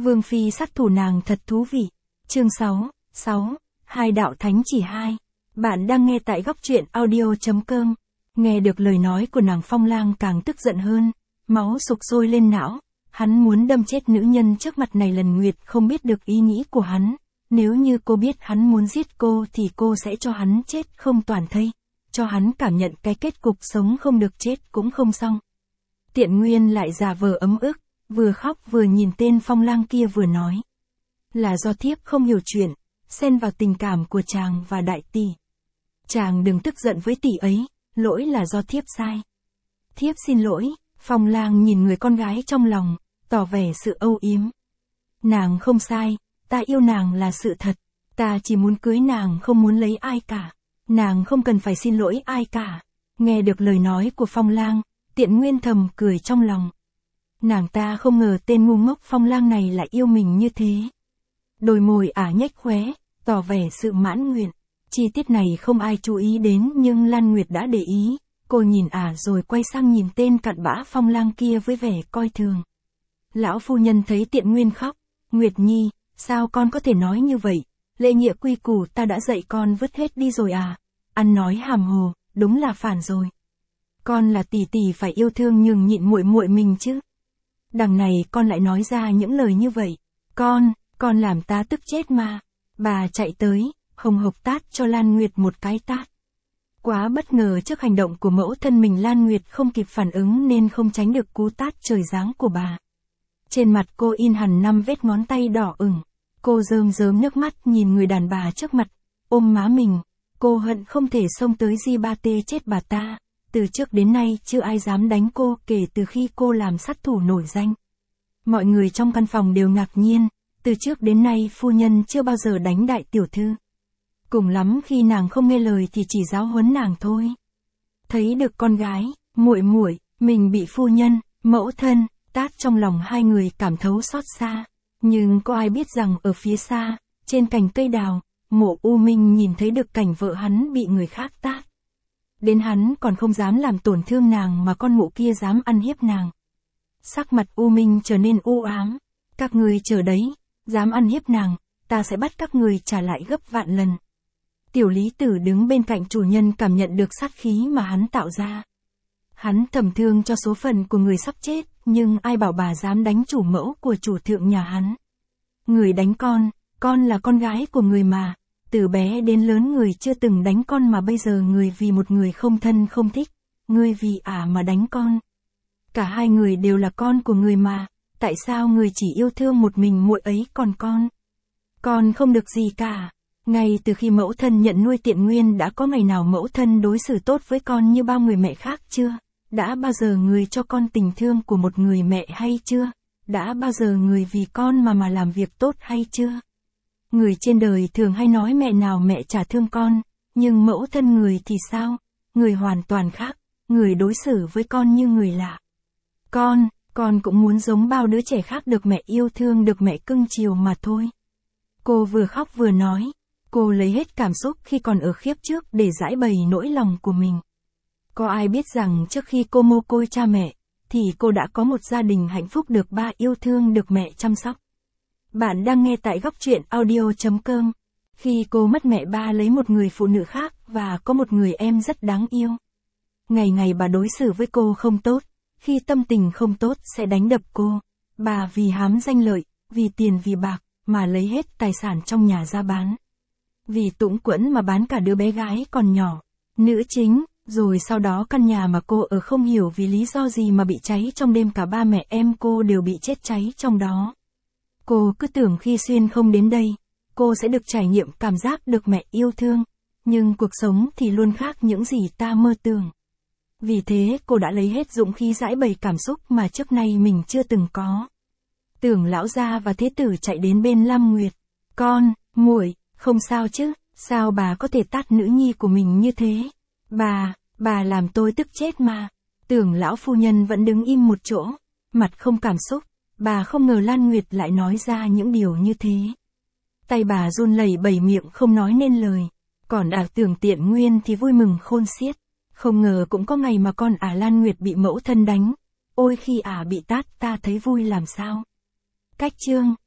Vương phi sát thủ nàng thật thú vị. Chương 6, Hai đạo thánh chỉ 2. Bạn đang nghe tại góc truyện audio.com. Nghe được lời nói của nàng, Phong Lang càng tức giận hơn, máu sục sôi lên não, hắn muốn đâm chết nữ nhân trước mặt này. Lần Nguyệt không biết được ý nghĩ của hắn, nếu như cô biết hắn muốn giết cô thì cô sẽ cho hắn chết không toàn thây, cho hắn cảm nhận cái kết cục sống không được chết cũng không xong. Tiện Nguyên lại giả vờ ấm ức, vừa khóc vừa nhìn tên Phong Lang kia vừa nói. Là do thiếp không hiểu chuyện, xen vào tình cảm của chàng và đại tỷ. Chàng đừng tức giận với tỷ ấy, lỗi là do thiếp sai. Thiếp xin lỗi. Phong Lang nhìn người con gái trong lòng, tỏ vẻ sự âu yếm. Nàng không sai, ta yêu nàng là sự thật, ta chỉ muốn cưới nàng, không muốn lấy ai cả. Nàng không cần phải xin lỗi ai cả. Nghe được lời nói của Phong Lang, Tiện Nguyên thầm cười trong lòng. Nàng ta không ngờ tên ngu ngốc Phong Lang này lại yêu mình như thế. Đôi môi ả nhếch khóe, tỏ vẻ sự mãn nguyện. Chi tiết này không ai chú ý đến nhưng Lan Nguyệt đã để ý. Cô nhìn ả rồi quay sang nhìn tên cặn bã Phong Lang kia với vẻ coi thường. Lão phu nhân thấy Tiện Nguyên khóc. Nguyệt Nhi, sao con có thể nói như vậy? Lễ nghĩa quy củ ta đã dạy con vứt hết đi rồi à? Ăn nói hàm hồ, đúng là phản rồi. Con là tỷ tỷ phải yêu thương nhường nhịn muội muội mình chứ. Đằng này con lại nói ra những lời như vậy. Con làm ta tức chết mà. Bà chạy tới, hồng hộc tát cho Lan Nguyệt một cái tát. Quá bất ngờ trước hành động của mẫu thân mình, Lan Nguyệt không kịp phản ứng nên không tránh được cú tát trời giáng của bà. Trên mặt cô in hẳn 5 vết ngón tay đỏ ửng. Cô rơm rớm nước mắt nhìn người đàn bà trước mặt, ôm má mình. Cô hận không thể xông tới ba tê chết bà ta. Từ trước đến nay chưa ai dám đánh cô kể từ khi cô làm sát thủ nổi danh. Mọi người trong căn phòng đều ngạc nhiên, từ trước đến nay phu nhân chưa bao giờ đánh đại tiểu thư. Cùng lắm khi nàng không nghe lời thì chỉ giáo huấn nàng thôi. Thấy được con gái, muội muội, mình bị phu nhân, mẫu thân, tát, trong lòng hai người cảm thấu xót xa. Nhưng có ai biết rằng ở phía xa, trên cành cây đào, Mộ U Minh nhìn thấy được cảnh vợ hắn bị người khác tát. Đến hắn còn không dám làm tổn thương nàng mà con mụ kia dám ăn hiếp nàng. Sắc mặt U Minh trở nên u ám. Các người chờ đấy, dám ăn hiếp nàng, ta sẽ bắt các người trả lại gấp vạn lần. Tiểu Lý Tử đứng bên cạnh chủ nhân cảm nhận được sát khí mà hắn tạo ra. Hắn thầm thương cho số phận của người sắp chết, nhưng ai bảo bà dám đánh chủ mẫu của chủ thượng nhà hắn. Người đánh con là con gái của người mà. Từ bé đến lớn người chưa từng đánh con mà bây giờ người vì một người không thân không thích, người vì ả mà đánh con. Cả hai người đều là con của người mà, tại sao người chỉ yêu thương một mình muội ấy còn con? Con không được gì cả. Ngay từ khi mẫu thân nhận nuôi Tiện Nguyên đã có ngày nào mẫu thân đối xử tốt với con như bao người mẹ khác chưa? Đã bao giờ người cho con tình thương của một người mẹ hay chưa? Đã bao giờ người vì con mà làm việc tốt hay chưa? Người trên đời thường hay nói mẹ nào mẹ chả thương con, nhưng mẫu thân người thì sao? Người hoàn toàn khác, người đối xử với con như người lạ. Con cũng muốn giống bao đứa trẻ khác được mẹ yêu thương, được mẹ cưng chiều mà thôi. Cô vừa khóc vừa nói, cô lấy hết cảm xúc khi còn ở khiếp trước để giải bày nỗi lòng của mình. Có ai biết rằng trước khi cô mồ côi cha mẹ, thì cô đã có một gia đình hạnh phúc, được ba yêu thương, được mẹ chăm sóc. Bạn đang nghe tại góc truyện audio.com. Khi cô mất mẹ, ba lấy một người phụ nữ khác và có một người em rất đáng yêu. Ngày ngày bà đối xử với cô không tốt, khi tâm tình không tốt sẽ đánh đập cô. Bà vì hám danh lợi, vì tiền vì bạc, mà lấy hết tài sản trong nhà ra bán. Vì túng quẫn mà bán cả đứa bé gái còn nhỏ, nữ chính, rồi sau đó căn nhà mà cô ở không hiểu vì lý do gì mà bị cháy trong đêm, cả ba mẹ em cô đều bị chết cháy trong đó. Cô cứ tưởng khi xuyên không đến đây, cô sẽ được trải nghiệm cảm giác được mẹ yêu thương, nhưng cuộc sống thì luôn khác những gì ta mơ tưởng. Vì thế cô đã lấy hết dũng khí giải bày cảm xúc mà trước nay mình chưa từng có. Tưởng lão gia và thế tử chạy đến bên Lam Nguyệt. Con, muội, không sao chứ, sao bà có thể tát nữ nhi của mình như thế? Bà làm tôi tức chết mà. Tưởng lão phu nhân vẫn đứng im một chỗ, mặt không cảm xúc. Bà không ngờ Lan Nguyệt lại nói ra những điều như thế. Tay bà run lẩy bẩy, miệng không nói nên lời. Còn Tưởng Tiện Nguyên thì vui mừng khôn xiết. Không ngờ cũng có ngày mà con Lan Nguyệt bị mẫu thân đánh. Ôi khi bị tát ta thấy vui làm sao. Cách chương